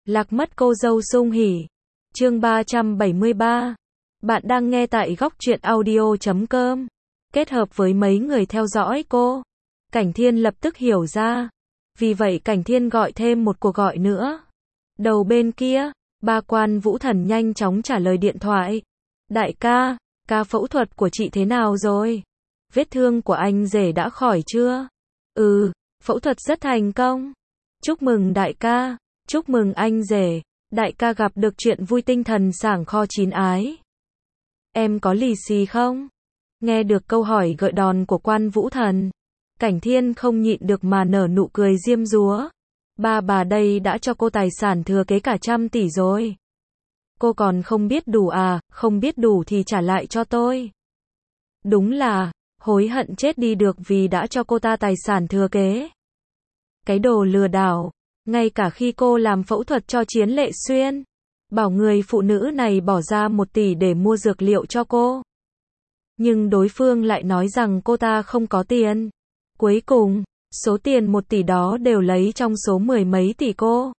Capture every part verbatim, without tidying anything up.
Lạc mất cô dâu sung hỉ. Chương ba trăm bảy mươi ba. Bạn đang nghe tại góc truyện audio chấm com. Kết hợp với mấy người theo dõi cô, Cảnh Thiên lập tức hiểu ra. Vì vậy Cảnh Thiên gọi thêm một cuộc gọi nữa. Đầu bên kia, ba Quan Vũ Thần nhanh chóng trả lời điện thoại. Đại ca, ca phẫu thuật của chị thế nào rồi? Vết thương của anh rể đã khỏi chưa? Ừ, phẫu thuật rất thành công. Chúc mừng đại ca, chúc mừng anh rể, đại ca gặp được chuyện vui, tinh thần sảng kho chín ái. Em có lì xì không? Nghe được câu hỏi gợi đòn của Quan Vũ Thần, Cảnh Thiên không nhịn được mà nở nụ cười diêm dúa. Ba bà đây đã cho cô tài sản thừa kế cả trăm tỷ rồi. Cô còn không biết đủ à, không biết đủ thì trả lại cho tôi. Đúng là, hối hận chết đi được vì đã cho cô ta tài sản thừa kế. Cái đồ lừa đảo, ngay cả khi cô làm phẫu thuật cho Chiến Lệ Xuyên, bảo người phụ nữ này bỏ ra một tỷ để mua dược liệu cho cô. Nhưng đối phương lại nói rằng cô ta không có tiền. Cuối cùng, số tiền một tỷ đó đều lấy trong số mười mấy tỷ cô.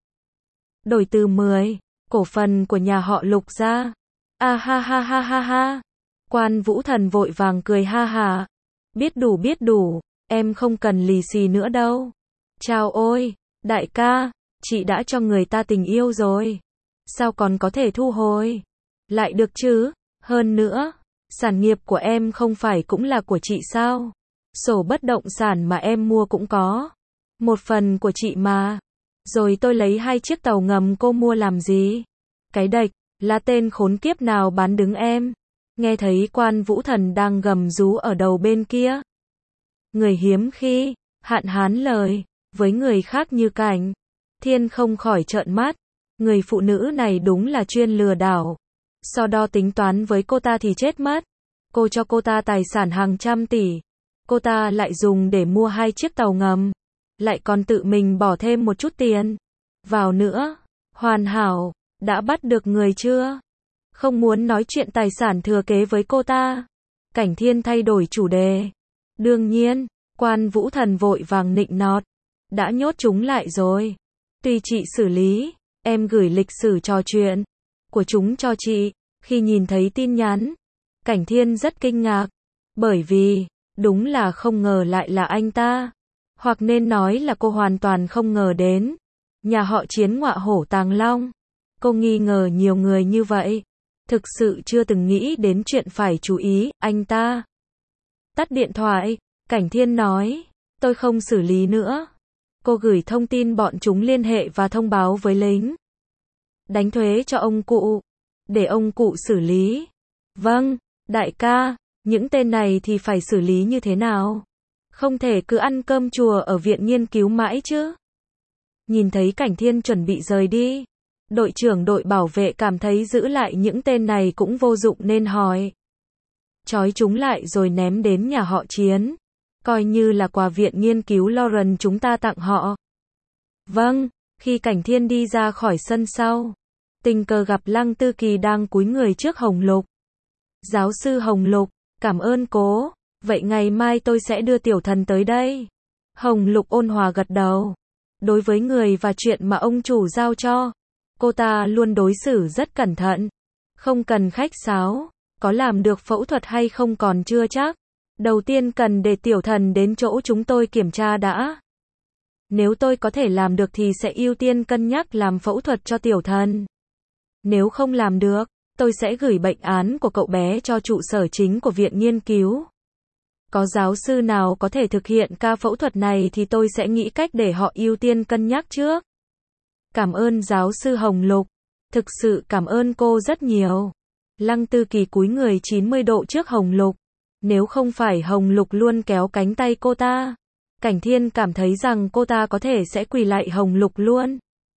Đổi từ mười cổ phần của nhà họ Lục ra. À ha ha ha ha ha. Quan Vũ Thần vội vàng cười ha hà. Biết đủ biết đủ, em không cần lì xì nữa đâu. Chào ôi, đại ca, chị đã cho người ta tình yêu rồi. Sao còn có thể thu hồi? Lại được chứ, hơn nữa, sản nghiệp của em không phải cũng là của chị sao? Sổ bất động sản mà em mua cũng có. Một phần của chị mà. Rồi tôi lấy hai chiếc tàu ngầm cô mua làm gì? Cái đệch, là tên khốn kiếp nào bán đứng em? Nghe thấy Quan Vũ Thần đang gầm rú ở đầu bên kia. Người hiếm khi, hạn hán lời, với người khác như Cảnh Thiên không khỏi trợn mắt. Người phụ nữ này đúng là chuyên lừa đảo. So đo tính toán với cô ta thì chết mất. Cô cho cô ta tài sản hàng trăm tỷ. Cô ta lại dùng để mua hai chiếc tàu ngầm. Lại còn tự mình bỏ thêm một chút tiền vào nữa. Hoàn hảo, đã bắt được người chưa? Không muốn nói chuyện tài sản thừa kế với cô ta. Cảnh Thiên thay đổi chủ đề. Đương nhiên, Quan Vũ Thần vội vàng nịnh nọt. Đã nhốt chúng lại rồi. Tùy chị xử lý, em gửi lịch sử trò chuyện của chúng cho chị. Khi nhìn thấy tin nhắn, Cảnh Thiên rất kinh ngạc. Bởi vì, đúng là không ngờ lại là anh ta. Hoặc nên nói là cô hoàn toàn không ngờ đến. Nhà họ Chiến ngọa hổ tàng long. Cô nghi ngờ nhiều người như vậy. Thực sự chưa từng nghĩ đến chuyện phải chú ý, anh ta. Tắt điện thoại, Cảnh Thiên nói, tôi không xử lý nữa. Cô gửi thông tin bọn chúng liên hệ và thông báo với lính đánh thuế cho ông cụ, để ông cụ xử lý. Vâng, đại ca, những tên này thì phải xử lý như thế nào? Không thể cứ ăn cơm chùa ở viện nghiên cứu mãi chứ. Nhìn thấy Cảnh Thiên chuẩn bị rời đi, đội trưởng đội bảo vệ cảm thấy giữ lại những tên này cũng vô dụng nên hỏi. Trói chúng lại rồi ném đến nhà họ Chiến. Coi như là quà viện nghiên cứu Lauren chúng ta tặng họ. Vâng, khi Cảnh Thiên đi ra khỏi sân sau, tình cờ gặp Lăng Tư Kỳ đang cúi người trước Hồng Lục. Giáo sư Hồng Lục, cảm ơn cố. Vậy ngày mai tôi sẽ đưa tiểu thần tới đây. Hồng Lục ôn hòa gật đầu. Đối với người và chuyện mà ông chủ giao cho, cô ta luôn đối xử rất cẩn thận. Không cần khách sáo, có làm được phẫu thuật hay không còn chưa chắc. Đầu tiên cần để tiểu thần đến chỗ chúng tôi kiểm tra đã. Nếu tôi có thể làm được thì sẽ ưu tiên cân nhắc làm phẫu thuật cho tiểu thần. Nếu không làm được, tôi sẽ gửi bệnh án của cậu bé cho trụ sở chính của viện nghiên cứu. Có giáo sư nào có thể thực hiện ca phẫu thuật này thì tôi sẽ nghĩ cách để họ ưu tiên cân nhắc trước. Cảm ơn giáo sư Hồng Lục. Thực sự cảm ơn cô rất nhiều. Lăng Tư Kỳ cúi người chín mươi độ trước Hồng Lục. Nếu không phải Hồng Lục luôn kéo cánh tay cô ta, Cảnh Thiên cảm thấy rằng cô ta có thể sẽ quỳ lại Hồng Lục luôn.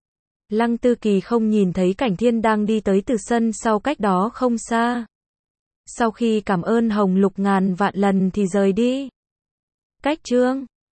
Lăng Tư Kỳ không nhìn thấy Cảnh Thiên đang đi tới từ sân sau cách đó không xa. Sau khi cảm ơn Hồng Lục ngàn vạn lần thì rời đi. Cách chương